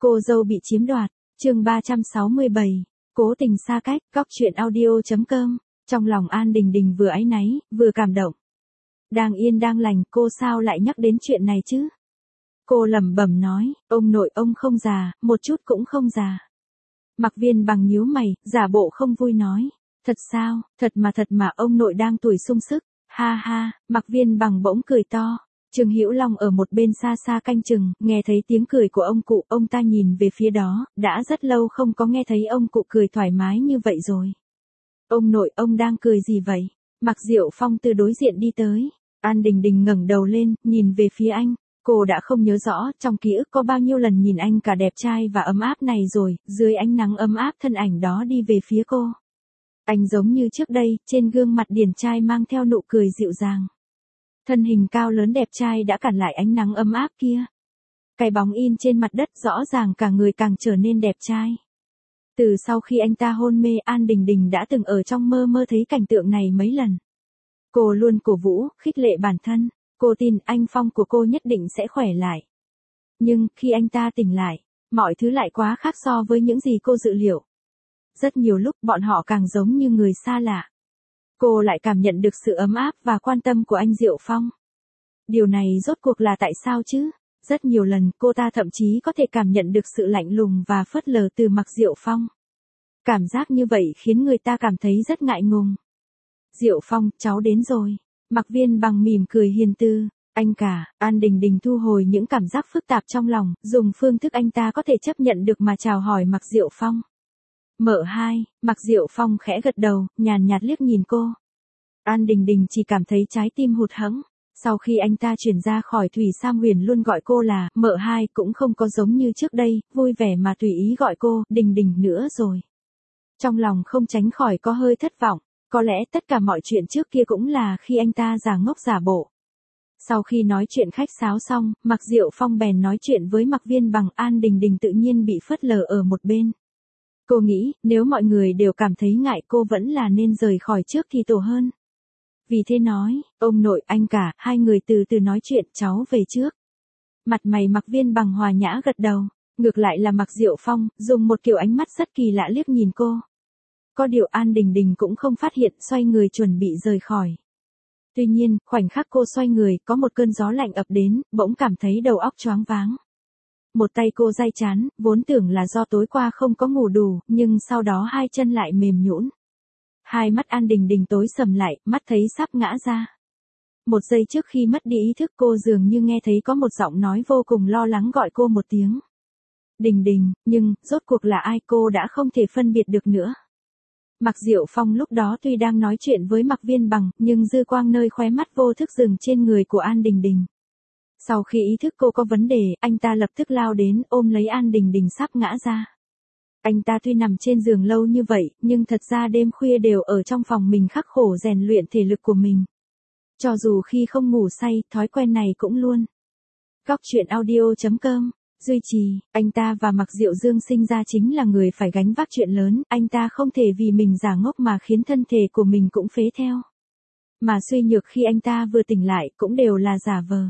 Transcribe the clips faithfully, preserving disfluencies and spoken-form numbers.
Cô dâu bị chiếm đoạt, chương ba trăm sáu mươi bảy, cố tình xa cách, góc truyện audio chấm com, trong lòng An Đình Đình vừa áy náy, vừa cảm động. Đang yên đang lành, cô sao lại nhắc đến chuyện này chứ? Cô lẩm bẩm nói, ông nội ông không già, một chút cũng không già. Mạc Viên Bằng nhíu mày, giả bộ không vui nói, thật sao, thật mà thật mà ông nội đang tuổi sung sức, ha ha. Mạc Viên Bằng bỗng cười to. Trương Hữu Long ở một bên xa xa canh chừng, nghe thấy tiếng cười của ông cụ, ông ta nhìn về phía đó, đã rất lâu không có nghe thấy ông cụ cười thoải mái như vậy rồi. Ông nội, ông đang cười gì vậy? Mạc Diệu Phong từ đối diện đi tới. An Đình Đình ngẩng đầu lên, nhìn về phía anh. Cô đã không nhớ rõ trong ký ức có bao nhiêu lần nhìn anh cả đẹp trai và ấm áp này rồi, dưới ánh nắng ấm áp thân ảnh đó đi về phía cô. Anh giống như trước đây, trên gương mặt điển trai mang theo nụ cười dịu dàng. Thân hình cao lớn đẹp trai đã cản lại ánh nắng ấm áp kia. Cái bóng in trên mặt đất rõ ràng cả người càng trở nên đẹp trai. Từ sau khi anh ta hôn mê, An Đình Đình đã từng ở trong mơ mơ thấy cảnh tượng này mấy lần. Cô luôn cổ vũ, khích lệ bản thân. Cô tin anh Phong của cô nhất định sẽ khỏe lại. Nhưng, khi anh ta tỉnh lại, mọi thứ lại quá khác so với những gì cô dự liệu. Rất nhiều lúc bọn họ càng giống như người xa lạ. Cô lại cảm nhận được sự ấm áp và quan tâm của anh Diệu Phong. Điều này rốt cuộc là tại sao chứ? Rất nhiều lần cô ta thậm chí có thể cảm nhận được sự lạnh lùng và phớt lờ từ Mạc Diệu Phong. Cảm giác như vậy khiến người ta cảm thấy rất ngại ngùng. Diệu Phong, cháu đến rồi. Mạc Viên Bằng mỉm cười hiền từ. Anh cả, An Đình Đình thu hồi những cảm giác phức tạp trong lòng, dùng phương thức anh ta có thể chấp nhận được mà chào hỏi Mạc Diệu Phong. Mợ hai, Mạc Diệu Phong khẽ gật đầu, nhàn nhạt liếc nhìn cô. An Đình Đình chỉ cảm thấy trái tim hụt hẫng. Sau khi anh ta chuyển ra khỏi Thủy Sam Huyền luôn gọi cô là mợ hai, cũng không có giống như trước đây, vui vẻ mà tùy ý gọi cô Đình Đình nữa rồi. Trong lòng không tránh khỏi có hơi thất vọng, có lẽ tất cả mọi chuyện trước kia cũng là khi anh ta giả ngốc giả bộ. Sau khi nói chuyện khách sáo xong, Mạc Diệu Phong bèn nói chuyện với Mạc Viên Bằng. An Đình Đình tự nhiên bị phớt lờ ở một bên. Cô nghĩ, nếu mọi người đều cảm thấy ngại cô vẫn là nên rời khỏi trước thì tổ hơn. Vì thế nói, ông nội, anh cả, hai người từ từ nói chuyện, cháu về trước. Mặt mày Mạc Viên Bằng hòa nhã gật đầu, ngược lại là Mạc Diệu Phong, dùng một kiểu ánh mắt rất kỳ lạ liếc nhìn cô. Có điều An Đình Đình cũng không phát hiện, xoay người chuẩn bị rời khỏi. Tuy nhiên, khoảnh khắc cô xoay người, có một cơn gió lạnh ập đến, bỗng cảm thấy đầu óc choáng váng. Một tay cô day chán, vốn tưởng là do tối qua không có ngủ đủ, nhưng sau đó hai chân lại mềm nhũn. Hai mắt An Đình Đình tối sầm lại, mắt thấy sắp ngã ra. Một giây trước khi mất đi ý thức, cô dường như nghe thấy có một giọng nói vô cùng lo lắng gọi cô một tiếng. Đình Đình, nhưng, rốt cuộc là ai cô đã không thể phân biệt được nữa. Mạc Diệu Phong lúc đó tuy đang nói chuyện với Mạc Viên Bằng, nhưng dư quang nơi khóe mắt vô thức dừng trên người của An Đình Đình. Sau khi ý thức cô có vấn đề, anh ta lập tức lao đến, ôm lấy An Đình Đình sắp ngã ra. Anh ta tuy nằm trên giường lâu như vậy, nhưng thật ra đêm khuya đều ở trong phòng mình khắc khổ rèn luyện thể lực của mình. Cho dù khi không ngủ say, thói quen này cũng luôn. Góc truyện audio chấm com, duy trì, anh ta và Mạc Diệu Dương sinh ra chính là người phải gánh vác chuyện lớn, anh ta không thể vì mình giả ngốc mà khiến thân thể của mình cũng phế theo. Mà suy nhược khi anh ta vừa tỉnh lại cũng đều là giả vờ.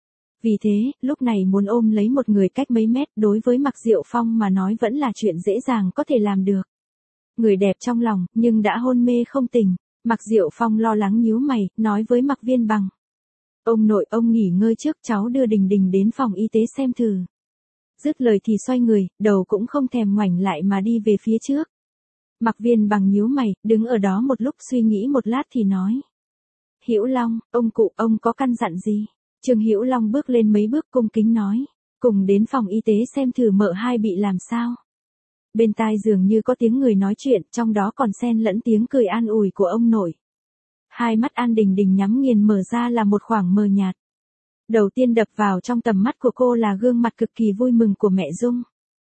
Vì thế, lúc này muốn ôm lấy một người cách mấy mét đối với Mạc Diệu Phong mà nói vẫn là chuyện dễ dàng có thể làm được. Người đẹp trong lòng, nhưng đã hôn mê không tỉnh. Mạc Diệu Phong lo lắng nhíu mày, nói với Mạc Viên Bằng. Ông nội, ông nghỉ ngơi trước, cháu đưa Đình Đình đến phòng y tế xem thử. Dứt lời thì xoay người, đầu cũng không thèm ngoảnh lại mà đi về phía trước. Mạc Viên Bằng nhíu mày, đứng ở đó một lúc suy nghĩ một lát thì nói. Hữu Long, ông cụ, ông có căn dặn gì? Trương Hữu Long bước lên mấy bước cung kính nói, cùng đến phòng y tế xem thử mợ hai bị làm sao. Bên tai dường như có tiếng người nói chuyện, trong đó còn xen lẫn tiếng cười an ủi của ông nội. Hai mắt An Đình Đình nhắm nghiền mở ra là một khoảng mờ nhạt. Đầu tiên đập vào trong tầm mắt của cô là gương mặt cực kỳ vui mừng của mẹ Dung.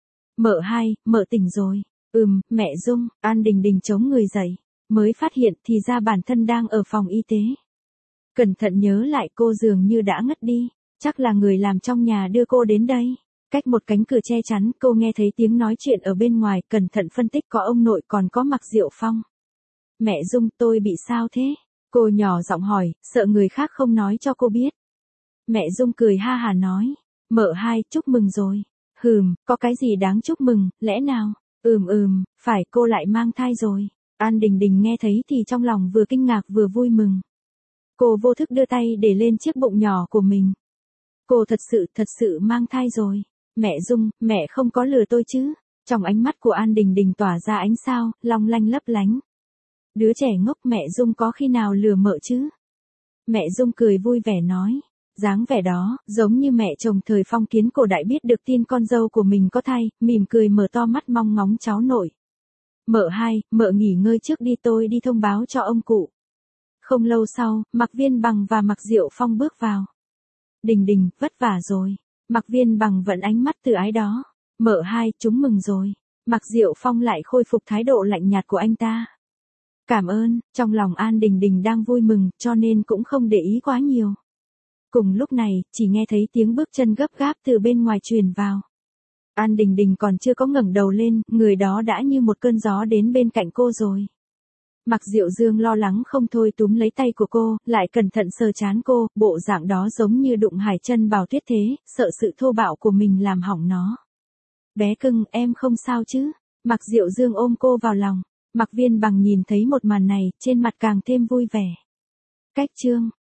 Mợ hai, mợ tỉnh rồi. Ừm, mẹ Dung. An Đình Đình chống người dậy, mới phát hiện thì ra bản thân đang ở phòng y tế. Cẩn thận nhớ lại cô dường như đã ngất đi, chắc là người làm trong nhà đưa cô đến đây. Cách một cánh cửa che chắn, cô nghe thấy tiếng nói chuyện ở bên ngoài, cẩn thận phân tích có ông nội còn có Mạc Diệu Phong. Mẹ Dung, tôi bị sao thế? Cô nhỏ giọng hỏi, sợ người khác không nói cho cô biết. Mẹ Dung cười ha hà nói, mợ hai, chúc mừng rồi. Hừm, có cái gì đáng chúc mừng, lẽ nào? Ừm ừm, phải, cô lại mang thai rồi. An Đình Đình nghe thấy thì trong lòng vừa kinh ngạc vừa vui mừng. Cô vô thức đưa tay để lên chiếc bụng nhỏ của mình. Cô thật sự, thật sự mang thai rồi. Mẹ Dung, mẹ không có lừa tôi chứ? Trong ánh mắt của An Đình Đình tỏa ra ánh sao, long lanh lấp lánh. Đứa trẻ ngốc, mẹ Dung có khi nào lừa mợ chứ? Mẹ Dung cười vui vẻ nói. Dáng vẻ đó, giống như mẹ chồng thời phong kiến cổ đại biết được tin con dâu của mình có thai, mỉm cười mở to mắt mong ngóng cháu nội. Mợ hai, mợ nghỉ ngơi trước đi, tôi đi thông báo cho ông cụ. Không lâu sau, Mạc Viên Bằng và Mạc Diệu Phong bước vào. Đình Đình, vất vả rồi. Mạc Viên Bằng vẫn ánh mắt từ ái đó. Mợ hai, chúng mừng rồi. Mạc Diệu Phong lại khôi phục thái độ lạnh nhạt của anh ta. Cảm ơn, trong lòng An Đình Đình đang vui mừng, cho nên cũng không để ý quá nhiều. Cùng lúc này, chỉ nghe thấy tiếng bước chân gấp gáp từ bên ngoài truyền vào. An Đình Đình còn chưa có ngẩng đầu lên, người đó đã như một cơn gió đến bên cạnh cô rồi. Mạc Diệu Dương lo lắng không thôi túm lấy tay của cô, lại cẩn thận sờ trán cô, bộ dạng đó giống như đụng hải chân vào tuyết thế, sợ sự thô bạo của mình làm hỏng nó. Bé cưng, em không sao chứ? Mạc Diệu Dương ôm cô vào lòng. Mạc Viên Bằng nhìn thấy một màn này, trên mặt càng thêm vui vẻ. Cách chương